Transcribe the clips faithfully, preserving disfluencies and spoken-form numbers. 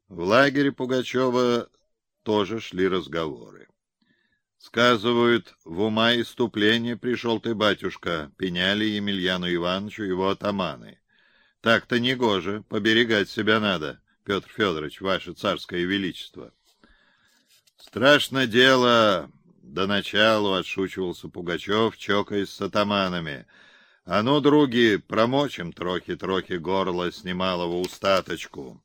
В лагере Пугачева тоже шли разговоры. Сказывают, в ума иступление пришел ты, батюшка, пеняли Емельяну Ивановичу его атаманы. Так-то негоже, поберегать себя надо, Петр Федорович, ваше царское величество. Страшно дело, до началу отшучивался Пугачев, чокаясь с атаманами. А ну, други, промочим трохи-трохи горло с немалого устаточку.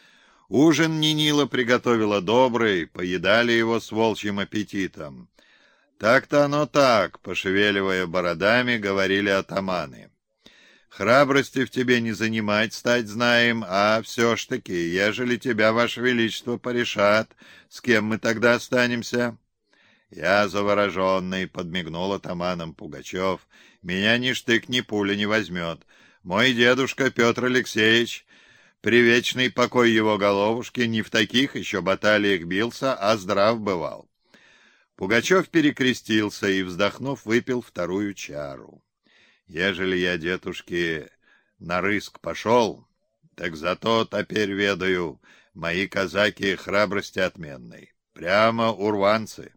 Ужин Нинила приготовила добрый, поедали его с волчьим аппетитом. Так-то оно так, пошевеливая бородами, говорили атаманы. Храбрости в тебе не занимать стать знаем, а все ж таки, ежели тебя, ваше величество, порешат, с кем мы тогда останемся? Я завороженный, подмигнул атаманом Пугачев. Меня ни штык, ни пуля не возьмет. Мой дедушка Петр Алексеевич, привечный покой его головушки, не в таких еще баталиях бился, а здрав бывал. Пугачев перекрестился и, вздохнув, выпил вторую чару. Ежели я, дедушки, на рыск пошел, так зато теперь ведаю, мои казаки храбрости отменной. Прямо урванцы.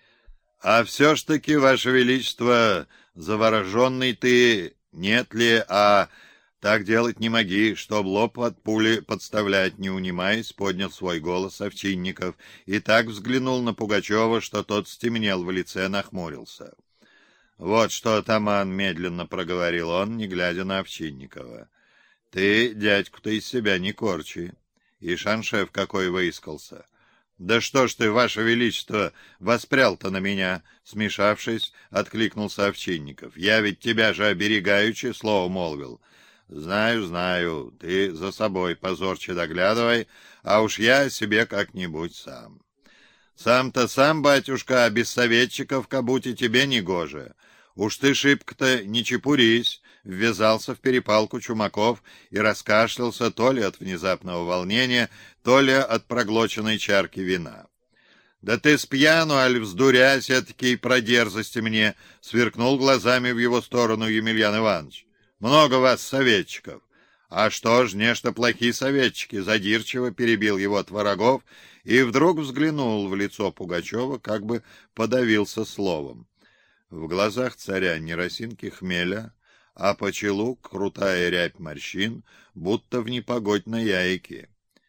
А все ж таки, ваше величество, завороженный ты, нет ли, а... Так делать не моги, чтоб лоб от пули подставлять, не унимаясь, поднял свой голос Овчинников и так взглянул на Пугачева, что тот стемнел в лице, нахмурился. Вот что, атаман, медленно проговорил он, не глядя на Овчинникова. Ты, дядьку-то, из себя не корчи. И шаншев какой выискался. Да что ж ты, ваше величество, воспрял-то на меня, смешавшись, откликнулся Овчинников. Я ведь тебя же оберегаючи слово молвил. Знаю, знаю, ты за собой позорче доглядывай, а уж я о себе как-нибудь сам. Сам-то сам, батюшка, а без советчиков кабути тебе не гоже. Уж ты шибко-то не чепурись, ввязался в перепалку Чумаков и раскашлялся то ли от внезапного волнения, то ли от проглоченной чарки вина. «Да ты спьяну, аль вздуряйся, таки про дерзости мне!» — сверкнул глазами в его сторону Емельян Иванович. «Много вас советчиков». «А что ж, нечто плохие советчики», — задирчиво перебил его Творогов и вдруг взглянул в лицо Пугачева, как бы подавился словом. В глазах царя не росинки хмеля, а по челу крутая рябь морщин, будто в непогодь на яйке.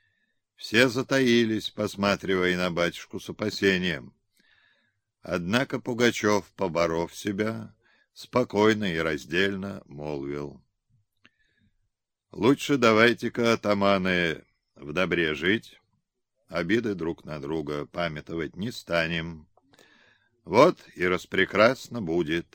Все затаились, посматривая на батюшку с опасением. Однако Пугачев, поборов себя, спокойно и раздельно молвил. «Лучше давайте-ка, атаманы, в добре жить, обиды друг на друга памятовать не станем. Вот и распрекрасно будет.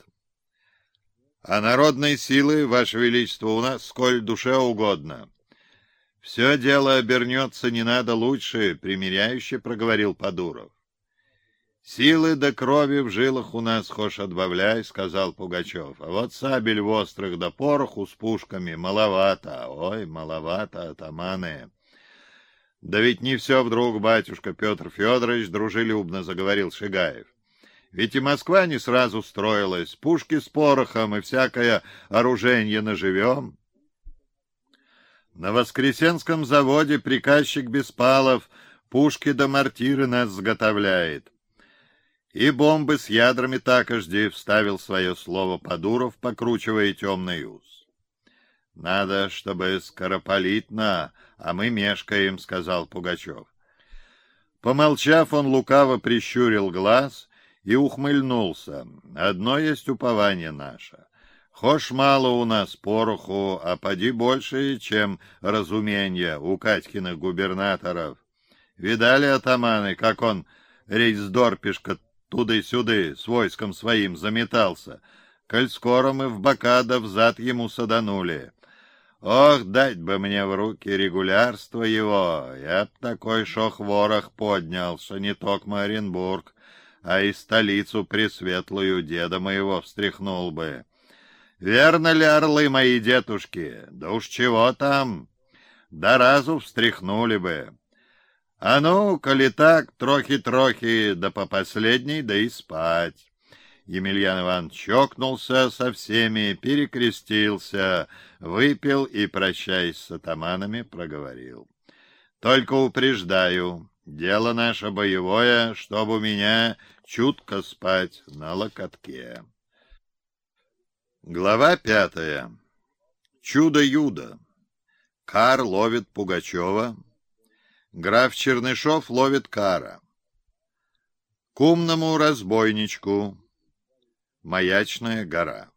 А народной силы, ваше величество, у нас сколь душе угодно. Все дело обернется не надо лучше», — примиряюще проговорил Подуров. «Силы до крови в жилах у нас хошь отбавляй», — сказал Пугачев. «А вот сабель в острых да пороху с пушками маловато, ой, маловато, атаманы». «Да ведь не все вдруг, батюшка Петр Федорович», — дружелюбно заговорил Шигаев. «Ведь и Москва не сразу строилась, пушки с порохом и всякое оруженье наживем». На Воскресенском заводе приказчик Беспалов пушки да мортиры нас сготовляет. И бомбы с ядрами такожди, — вставил свое слово Подуров, покручивая темный ус. «Надо, чтобы скоропалитно, а мы мешкаем», — сказал Пугачев. Помолчав, он лукаво прищурил глаз и ухмыльнулся. «Одно есть упование наше. Хошь мало у нас пороху, а поди больше, чем разумения у Катькиных губернаторов. Видали, атаманы, как он, рейсдорпишка, туды-сюды с войском своим заметался, коль скоро мы в бока да взад ему саданули. Ох, дать бы мне в руки регулярство его, я б такой шох-ворох поднял, что не токмо Оренбург, а и столицу пресветлую деда моего встряхнул бы. Верно ли, орлы мои дедушки? Да уж чего там, да разу встряхнули бы. А ну, коли так, трохи-трохи, да по последней, да и спать». Емельян Иванович чокнулся со всеми, перекрестился, выпил и, прощаясь с атаманами, проговорил. Только упреждаю, дело наше боевое, чтобы у меня чутко спать на локотке. Глава пятая. Чудо-юдо. Кар ловит Пугачева. Граф Чернышов ловит Кара. К умному разбойничку. Маячная гора.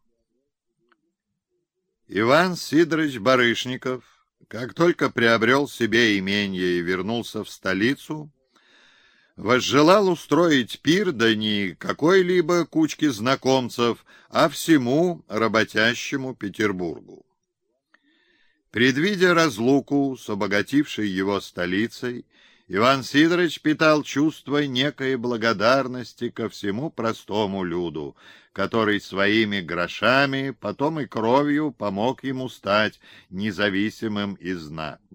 Иван Сидорович Барышников, как только приобрел себе именье и вернулся в столицу, возжелал устроить пир, да не какой-либо кучке знакомцев, а всему работящему Петербургу. Предвидя разлуку с обогатившей его столицей, Иван Сидорович питал чувство некой благодарности ко всему простому люду, который своими грошами, потом и кровью помог ему стать независимым и знатным.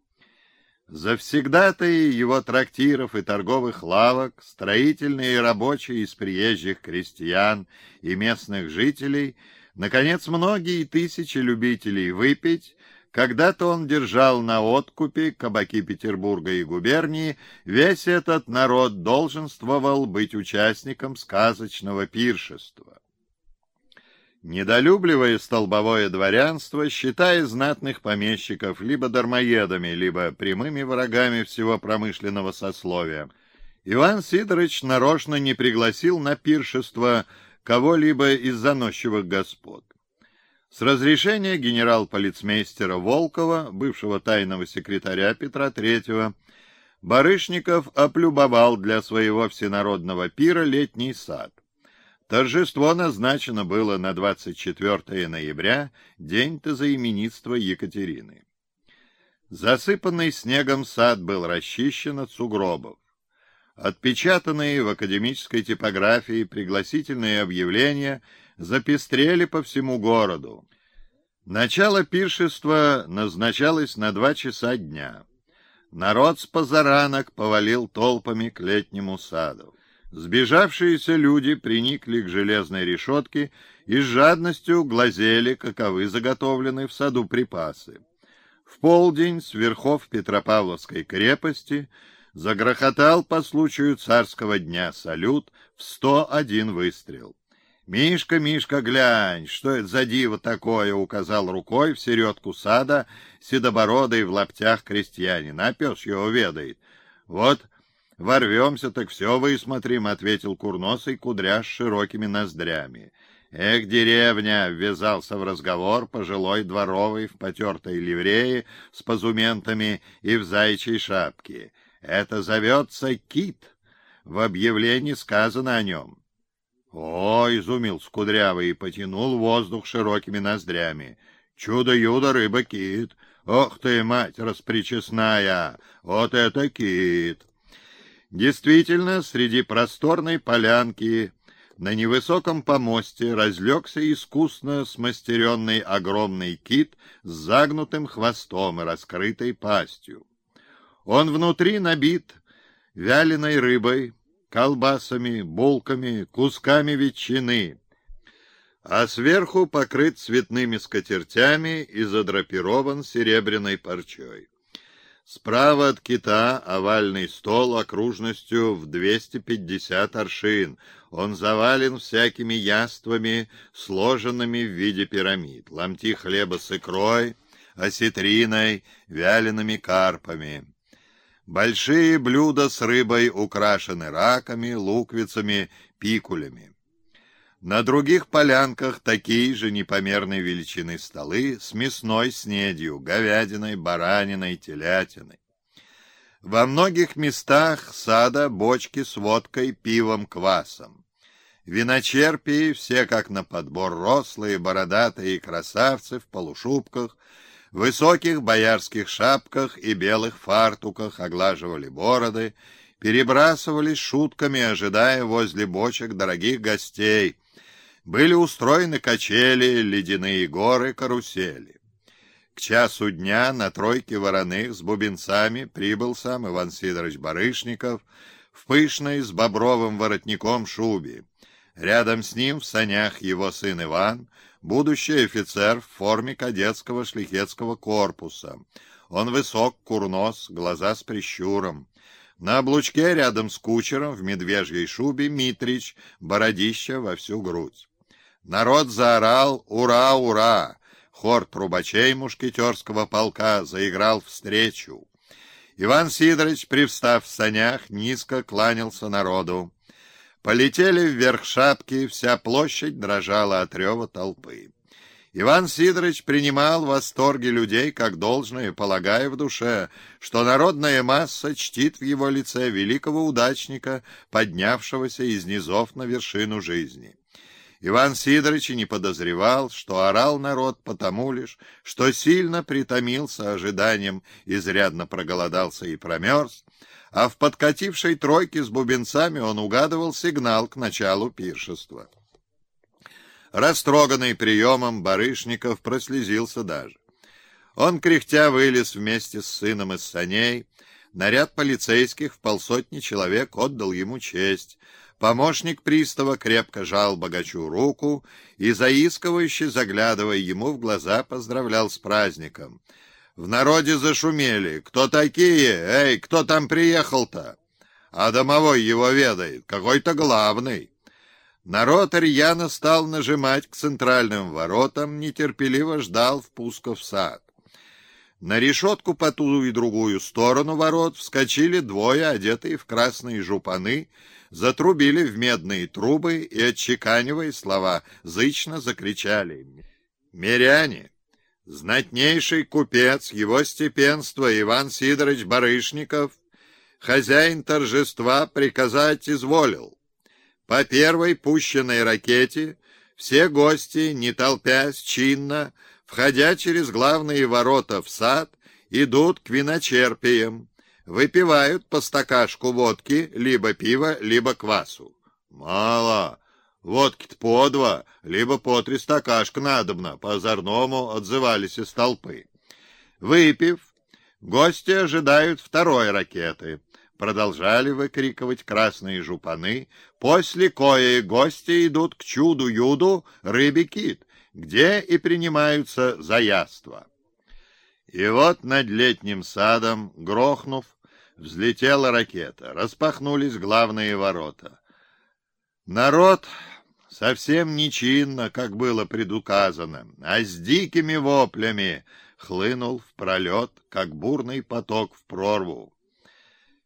Завсегдатаи его трактиров и торговых лавок, строительные и рабочие из приезжих крестьян и местных жителей, наконец, многие тысячи любителей выпить, когда-то он держал на откупе кабаки Петербурга и губернии, весь этот народ долженствовал быть участником сказочного пиршества. Недолюбливая столбовое дворянство, считая знатных помещиков либо дармоедами, либо прямыми врагами всего промышленного сословия, Иван Сидорович нарочно не пригласил на пиршество кого-либо из заносчивых господ. С разрешения генерал-полицмейстера Волкова, бывшего тайного секретаря Петра Третьего, Барышников облюбовал для своего всенародного пира летний сад. Торжество назначено было на двадцать четвёртое ноября, день тезаименитства Екатерины. Засыпанный снегом сад был расчищен от сугробов. Отпечатанные в академической типографии пригласительные объявления запестрели по всему городу. Начало пиршества назначалось на два часа дня. Народ с позаранок повалил толпами к летнему саду. Сбежавшиеся люди приникли к железной решетке и с жадностью глазели, каковы заготовлены в саду припасы. В полдень с верхов Петропавловской крепости загрохотал по случаю царского дня салют в сто один выстрел. «Мишка, Мишка, глянь, что это за диво такое?» — указал рукой в середку сада седобородый в лаптях крестьянин. «А пес его ведает. Вот ворвемся, так все высмотрим», — ответил курносый кудряш с широкими ноздрями. «Эх, деревня!» — ввязался в разговор пожилой дворовый в потертой ливрее с позументами и в заячьей шапке. «Это зовется кит. В объявлении сказано о нем». «О!» — изумился кудрявый и потянул воздух широкими ноздрями. «Чудо-юдо, рыба-кит! Ох ты, мать распричесная! Вот это кит!» Действительно, среди просторной полянки на невысоком помосте разлегся искусно смастеренный огромный кит с загнутым хвостом и раскрытой пастью. Он внутри набит вяленой рыбой, колбасами, булками, кусками ветчины, а сверху покрыт цветными скатертями и задрапирован серебряной парчой. Справа от кита овальный стол окружностью в двести пятьдесят аршин. Он завален всякими яствами, сложенными в виде пирамид. Ломти хлеба с икрой, осетриной, вялеными карпами. Большие блюда с рыбой украшены раками, луковицами, пикулями. На других полянках такие же непомерной величины столы с мясной снедью, говядиной, бараниной, телятиной. Во многих местах сада бочки с водкой, пивом, квасом. Виночерпии, все как на подбор рослые, бородатые красавцы в полушубках, в высоких боярских шапках и белых фартуках оглаживали бороды, перебрасывались шутками, ожидая возле бочек дорогих гостей. Были устроены качели, ледяные горы, карусели. К часу дня на тройке вороных с бубенцами прибыл сам Иван Сидорович Барышников в пышной с бобровым воротником шубе. Рядом с ним в санях его сын Иван, будущий офицер в форме кадетского шляхетского корпуса. Он высок, курнос, глаза с прищуром. На облучке рядом с кучером в медвежьей шубе Митрич, бородища во всю грудь. Народ заорал «Ура, ура!». Хор трубачей мушкетерского полка заиграл встречу. Иван Сидорович, привстав в санях, низко кланялся народу. Полетели вверх шапки, вся площадь дрожала от рева толпы. Иван Сидорович принимал в восторге людей как должное, полагая в душе, что народная масса чтит в его лице великого удачника, поднявшегося из низов на вершину жизни. Иван Сидорович и не подозревал, что орал народ потому лишь, что сильно притомился ожиданием, изрядно проголодался и промерз, а в подкатившей тройке с бубенцами он угадывал сигнал к началу пиршества. Растроганный приемом, Барышников прослезился даже. Он, кряхтя, вылез вместе с сыном из саней. Наряд полицейских в полсотни человек отдал ему честь. Помощник пристава крепко жал богачу руку и, заискивающе заглядывая ему в глаза, поздравлял с праздником. В народе зашумели. «Кто такие? Эй, кто там приехал-то?» «А домовой его ведает. Какой-то главный». Народ рьяно стал нажимать к центральным воротам, нетерпеливо ждал впуска в сад. На решетку по ту и другую сторону ворот вскочили двое, одетые в красные жупаны, затрубили в медные трубы и, отчеканивая слова, зычно закричали: «Миряне! Знатнейший купец, его степенство Иван Сидорович Барышников, хозяин торжества, приказать изволил. По первой пущенной ракете все гости, не толпясь, чинно, входя через главные ворота в сад, идут к виночерпиям, выпивают по стакашку водки, либо пива, либо квасу». «Мало! Водки-то по два, либо по три стакашка надобно», — по-озорному отзывались из толпы. Выпив, гости ожидают второй ракеты. Продолжали выкрикивать красные жупаны, после коей гости идут к чуду-юду рыбе-кит, где и принимаются за яства. И вот над летним садом, грохнув, взлетела ракета, распахнулись главные ворота. Народ совсем нечинно, как было предуказано, а с дикими воплями хлынул в пролет, как бурный поток в прорву.